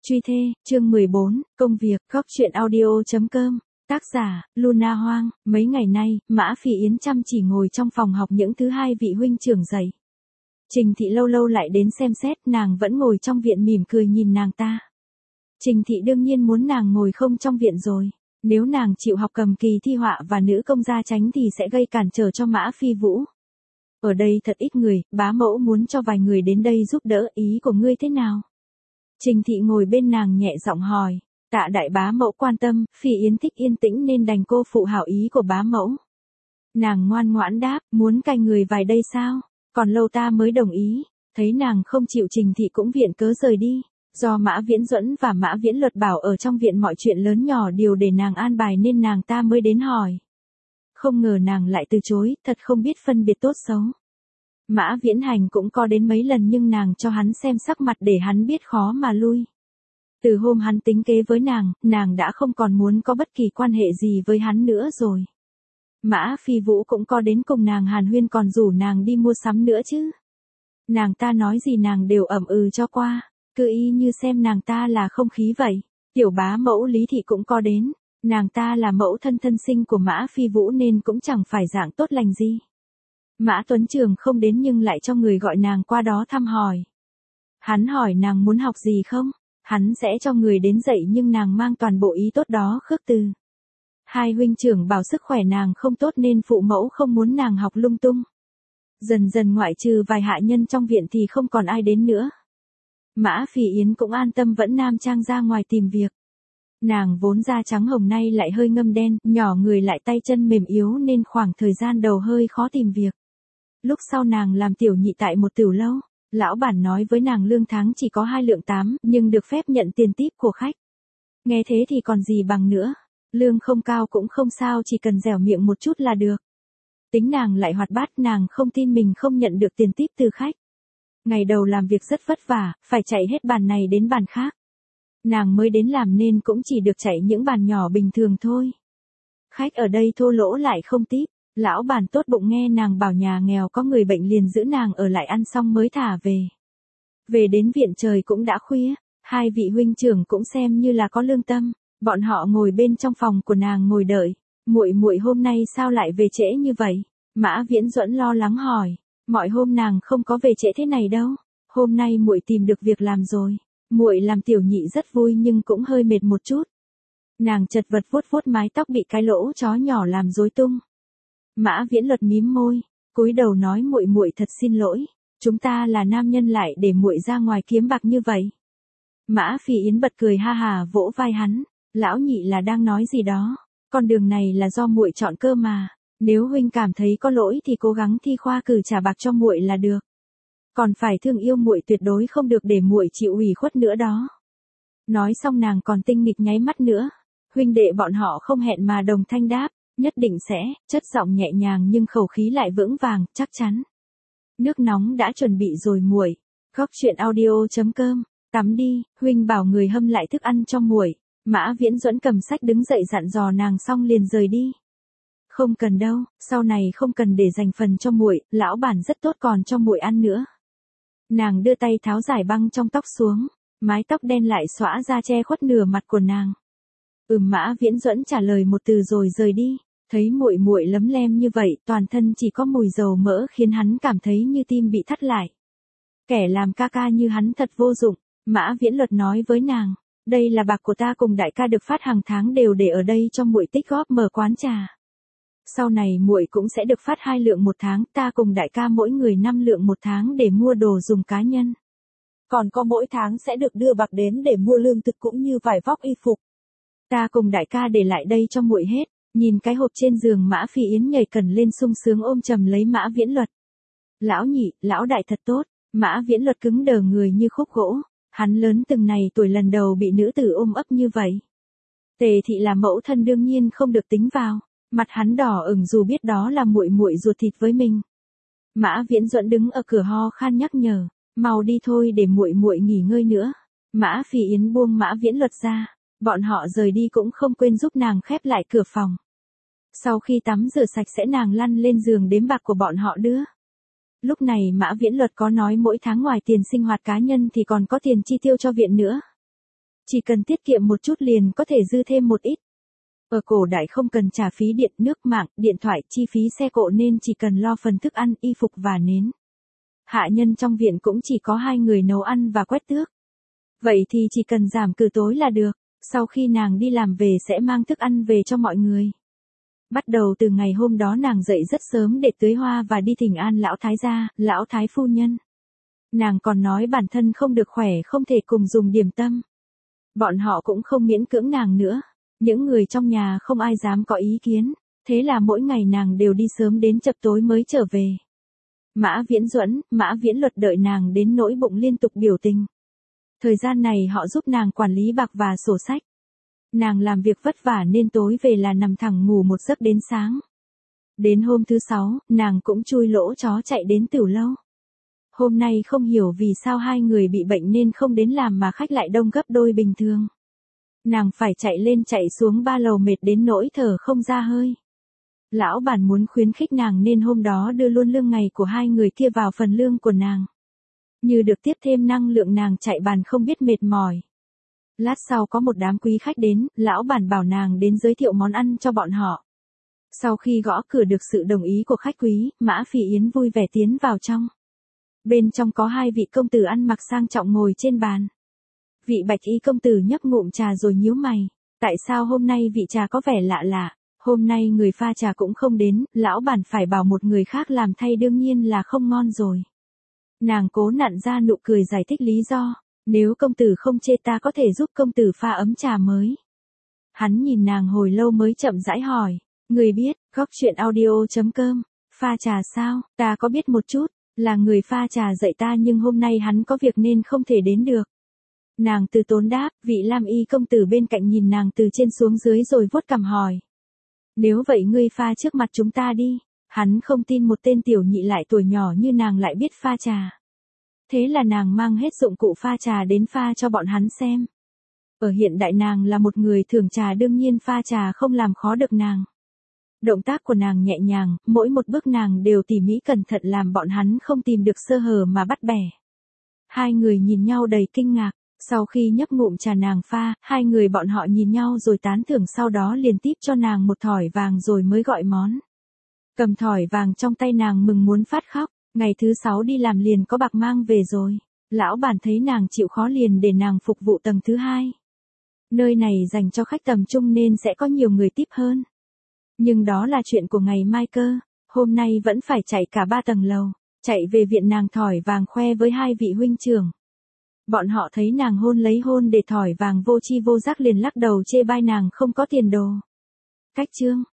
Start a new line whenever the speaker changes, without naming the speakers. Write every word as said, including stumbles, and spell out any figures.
Truy thê, chương mười bốn, công việc, góc truyện audio.com, tác giả, Luna Hoang. Mấy ngày nay, Mã Phi Yến chăm chỉ ngồi trong phòng học những thứ hai vị huynh trưởng dạy. Trình Thị lâu lâu lại đến xem xét, nàng vẫn ngồi trong viện mỉm cười nhìn nàng ta. Trình Thị đương nhiên muốn nàng ngồi không trong viện rồi. Nếu nàng chịu học cầm kỳ thi họa và nữ công gia tránh thì sẽ gây cản trở cho Mã Phi Vũ. Ở đây thật ít người, bá mẫu muốn cho vài người đến đây giúp đỡ, ý của ngươi thế nào? Trình Thị ngồi bên nàng nhẹ giọng hỏi. Tạ đại bá mẫu quan tâm, Phi Yến thích yên tĩnh nên đành cô phụ hảo ý của bá mẫu. Nàng ngoan ngoãn đáp, muốn cai người vài đây sao? Còn lâu ta mới đồng ý. Thấy nàng không chịu, Trình Thị cũng viện cớ rời đi. Do Mã Viễn Duẫn và Mã Viễn Luật bảo ở trong viện mọi chuyện lớn nhỏ đều để nàng an bài nên nàng ta mới đến hỏi. Không ngờ nàng lại từ chối, thật không biết phân biệt tốt xấu. Mã Viễn Hành cũng có đến mấy lần nhưng nàng cho hắn xem sắc mặt để hắn biết khó mà lui. Từ hôm hắn tính kế với nàng, nàng đã không còn muốn có bất kỳ quan hệ gì với hắn nữa rồi. Mã Phi Vũ cũng có đến cùng nàng hàn huyên, còn rủ nàng đi mua sắm nữa chứ. Nàng ta nói gì nàng đều ậm ừ cho qua, cứ y như xem nàng ta là không khí vậy. Tiểu bá mẫu Lý Thị cũng có đến, nàng ta là mẫu thân thân sinh của Mã Phi Vũ nên cũng chẳng phải dạng tốt lành gì. Mã Tuấn Trường không đến nhưng lại cho người gọi nàng qua đó thăm hỏi. Hắn hỏi nàng muốn học gì không, hắn sẽ cho người đến dạy nhưng nàng mang toàn bộ ý tốt đó khước từ. Hai huynh trưởng bảo sức khỏe nàng không tốt nên phụ mẫu không muốn nàng học lung tung. Dần dần ngoại trừ vài hạ nhân trong viện thì không còn ai đến nữa. Mã Phi Yến cũng an tâm vẫn nam trang ra ngoài tìm việc. Nàng vốn da trắng hồng nay lại hơi ngâm đen, nhỏ người lại tay chân mềm yếu nên khoảng thời gian đầu hơi khó tìm việc. Lúc sau nàng làm tiểu nhị tại một tiểu lâu, lão bản nói với nàng lương tháng chỉ có hai lượng tám, nhưng được phép nhận tiền tip của khách. Nghe thế thì còn gì bằng nữa, lương không cao cũng không sao, chỉ cần dẻo miệng một chút là được. Tính nàng lại hoạt bát, nàng không tin mình không nhận được tiền tip từ khách. Ngày đầu làm việc rất vất vả, phải chạy hết bàn này đến bàn khác. Nàng mới đến làm nên cũng chỉ được chạy những bàn nhỏ bình thường thôi. Khách ở đây thô lỗ lại không tip. Lão bản tốt bụng nghe nàng bảo nhà nghèo có người bệnh liền giữ nàng ở lại ăn xong mới thả về. Về đến viện trời cũng đã khuya, hai vị huynh trưởng cũng xem như là có lương tâm, bọn họ ngồi bên trong phòng của nàng ngồi đợi. Muội muội hôm nay sao lại về trễ như vậy? Mã Viễn Duẫn lo lắng hỏi. Mọi hôm nàng không có về trễ thế này đâu. Hôm nay muội tìm được việc làm rồi. Muội làm tiểu nhị rất vui nhưng cũng hơi mệt một chút. Nàng chật vật vuốt vuốt mái tóc bị cái lỗ chó nhỏ làm rối tung. Mã Viễn Luật mím môi, cúi đầu nói muội muội thật xin lỗi, chúng ta là nam nhân lại để muội ra ngoài kiếm bạc như vậy. Mã Phi Yến bật cười ha hà vỗ vai hắn, lão nhị là đang nói gì đó, con đường này là do muội chọn cơ mà, nếu huynh cảm thấy có lỗi thì cố gắng thi khoa cử trả bạc cho muội là được. Còn phải thương yêu muội tuyệt đối không được để muội chịu ủy khuất nữa đó. Nói xong nàng còn tinh nghịch nháy mắt nữa, huynh đệ bọn họ không hẹn mà đồng thanh đáp. Nhất định sẽ, chất giọng nhẹ nhàng nhưng khẩu khí lại vững vàng, chắc chắn. Nước nóng đã chuẩn bị rồi muội. Góc truyện audio.com, tắm đi, huynh bảo người hâm lại thức ăn cho muội. Mã Viễn Duẫn cầm sách đứng dậy dặn dò nàng xong liền rời đi. Không cần đâu, sau này không cần để dành phần cho muội, lão bản rất tốt còn cho muội ăn nữa. Nàng đưa tay tháo giải băng trong tóc xuống, mái tóc đen lại xõa ra che khuất nửa mặt của nàng. Ừm, Mã Viễn Duẫn trả lời một từ rồi rời đi. Thấy muội muội lấm lem như vậy, toàn thân chỉ có mùi dầu mỡ khiến hắn cảm thấy như tim bị thắt lại. Kẻ làm ca ca như hắn thật vô dụng. Mã Viễn Luật nói với nàng, đây là bạc của ta cùng đại ca được phát hàng tháng đều để ở đây cho muội tích góp mở quán trà. Sau này muội cũng sẽ được phát hai lượng một tháng, ta cùng đại ca mỗi người năm lượng một tháng để mua đồ dùng cá nhân. Còn có mỗi tháng sẽ được đưa bạc đến để mua lương thực cũng như vải vóc y phục. Ta cùng đại ca để lại đây cho muội hết. Nhìn cái hộp trên giường, Mã Phi Yến nhảy cẩn lên sung sướng ôm chầm lấy Mã Viễn Luật. Lão nhị, lão đại thật tốt. Mã Viễn Luật cứng đờ người như khúc gỗ. Hắn lớn từng này tuổi lần đầu bị nữ tử ôm ấp như vậy. Tề Thị là mẫu thân đương nhiên không được tính vào. Mặt hắn đỏ ửng dù biết đó là muội muội ruột thịt với mình. Mã Viễn Duẫn đứng ở cửa ho khan nhắc nhở, mau đi thôi để muội muội nghỉ ngơi nữa. Mã Phi Yến buông Mã Viễn Luật ra. Bọn họ rời đi cũng không quên giúp nàng khép lại cửa phòng. Sau khi tắm rửa sạch sẽ nàng lăn lên giường đếm bạc của bọn họ đưa. Lúc này Mã Viễn Luật có nói mỗi tháng ngoài tiền sinh hoạt cá nhân thì còn có tiền chi tiêu cho viện nữa. Chỉ cần tiết kiệm một chút liền có thể dư thêm một ít. Ở cổ đại không cần trả phí điện, nước, mạng, điện thoại, chi phí xe cộ nên chỉ cần lo phần thức ăn, y phục và nến. Hạ nhân trong viện cũng chỉ có hai người nấu ăn và quét tước. Vậy thì chỉ cần giảm cử tối là được, sau khi nàng đi làm về sẽ mang thức ăn về cho mọi người. Bắt đầu từ ngày hôm đó nàng dậy rất sớm để tưới hoa và đi thỉnh an lão thái gia, lão thái phu nhân. Nàng còn nói bản thân không được khỏe không thể cùng dùng điểm tâm. Bọn họ cũng không miễn cưỡng nàng nữa. Những người trong nhà không ai dám có ý kiến, thế là mỗi ngày nàng đều đi sớm đến chập tối mới trở về. Mã Viễn Duẫn, Mã Viễn Luật đợi nàng đến nỗi bụng liên tục biểu tình. Thời gian này họ giúp nàng quản lý bạc và sổ sách. Nàng làm việc vất vả nên tối về là nằm thẳng ngủ một giấc đến sáng. Đến hôm thứ sáu, nàng cũng chui lỗ chó chạy đến Tiểu Lâu. Hôm nay không hiểu vì sao hai người bị bệnh nên không đến làm mà khách lại đông gấp đôi bình thường. Nàng phải chạy lên chạy xuống ba lầu mệt đến nỗi thở không ra hơi. Lão bản muốn khuyến khích nàng nên hôm đó đưa luôn lương ngày của hai người kia vào phần lương của nàng. Như được tiếp thêm năng lượng nàng chạy bàn không biết mệt mỏi. Lát sau có một đám quý khách đến, lão bản bảo nàng đến giới thiệu món ăn cho bọn họ. Sau khi gõ cửa được sự đồng ý của khách quý, Mã Phỉ Yến vui vẻ tiến vào trong. Bên trong có hai vị công tử ăn mặc sang trọng ngồi trên bàn. Vị bạch y công tử nhấp ngụm trà rồi nhíu mày. Tại sao hôm nay vị trà có vẻ lạ lạ? Hôm nay người pha trà cũng không đến, lão bản phải bảo một người khác làm thay đương nhiên là không ngon rồi. Nàng cố nặn ra nụ cười giải thích lý do. Nếu công tử không chê ta có thể giúp công tử pha ấm trà mới. Hắn nhìn nàng hồi lâu mới chậm rãi hỏi. Người biết, góc chuyện audio chấm com. Pha trà sao? Ta có biết một chút. Là người pha trà dạy ta nhưng hôm nay hắn có việc nên không thể đến được. Nàng từ tốn đáp, vị lam y công tử bên cạnh nhìn nàng từ trên xuống dưới rồi vuốt cằm hỏi. Nếu vậy ngươi pha trước mặt chúng ta đi. Hắn không tin một tên tiểu nhị lại tuổi nhỏ như nàng lại biết pha trà. Thế là nàng mang hết dụng cụ pha trà đến pha cho bọn hắn xem. Ở hiện đại nàng là một người thưởng trà đương nhiên pha trà không làm khó được nàng. Động tác của nàng nhẹ nhàng, mỗi một bước nàng đều tỉ mỉ cẩn thận làm bọn hắn không tìm được sơ hở mà bắt bẻ. Hai người nhìn nhau đầy kinh ngạc, sau khi nhấp ngụm trà nàng pha, hai người bọn họ nhìn nhau rồi tán thưởng sau đó liền tiếp cho nàng một thỏi vàng rồi mới gọi món. Cầm thỏi vàng trong tay nàng mừng muốn phát khóc, ngày thứ sáu đi làm liền có bạc mang về rồi. Lão bản thấy nàng chịu khó liền để nàng phục vụ tầng thứ hai. Nơi này dành cho khách tầm trung nên sẽ có nhiều người tiếp hơn. Nhưng đó là chuyện của ngày mai cơ, hôm nay vẫn phải chạy cả ba tầng lầu, chạy về viện nàng thỏi vàng khoe với hai vị huynh trưởng. Bọn họ thấy nàng hôn lấy hôn để thỏi vàng vô chi vô giác liền lắc đầu chê bai nàng không có tiền đồ. Cách chương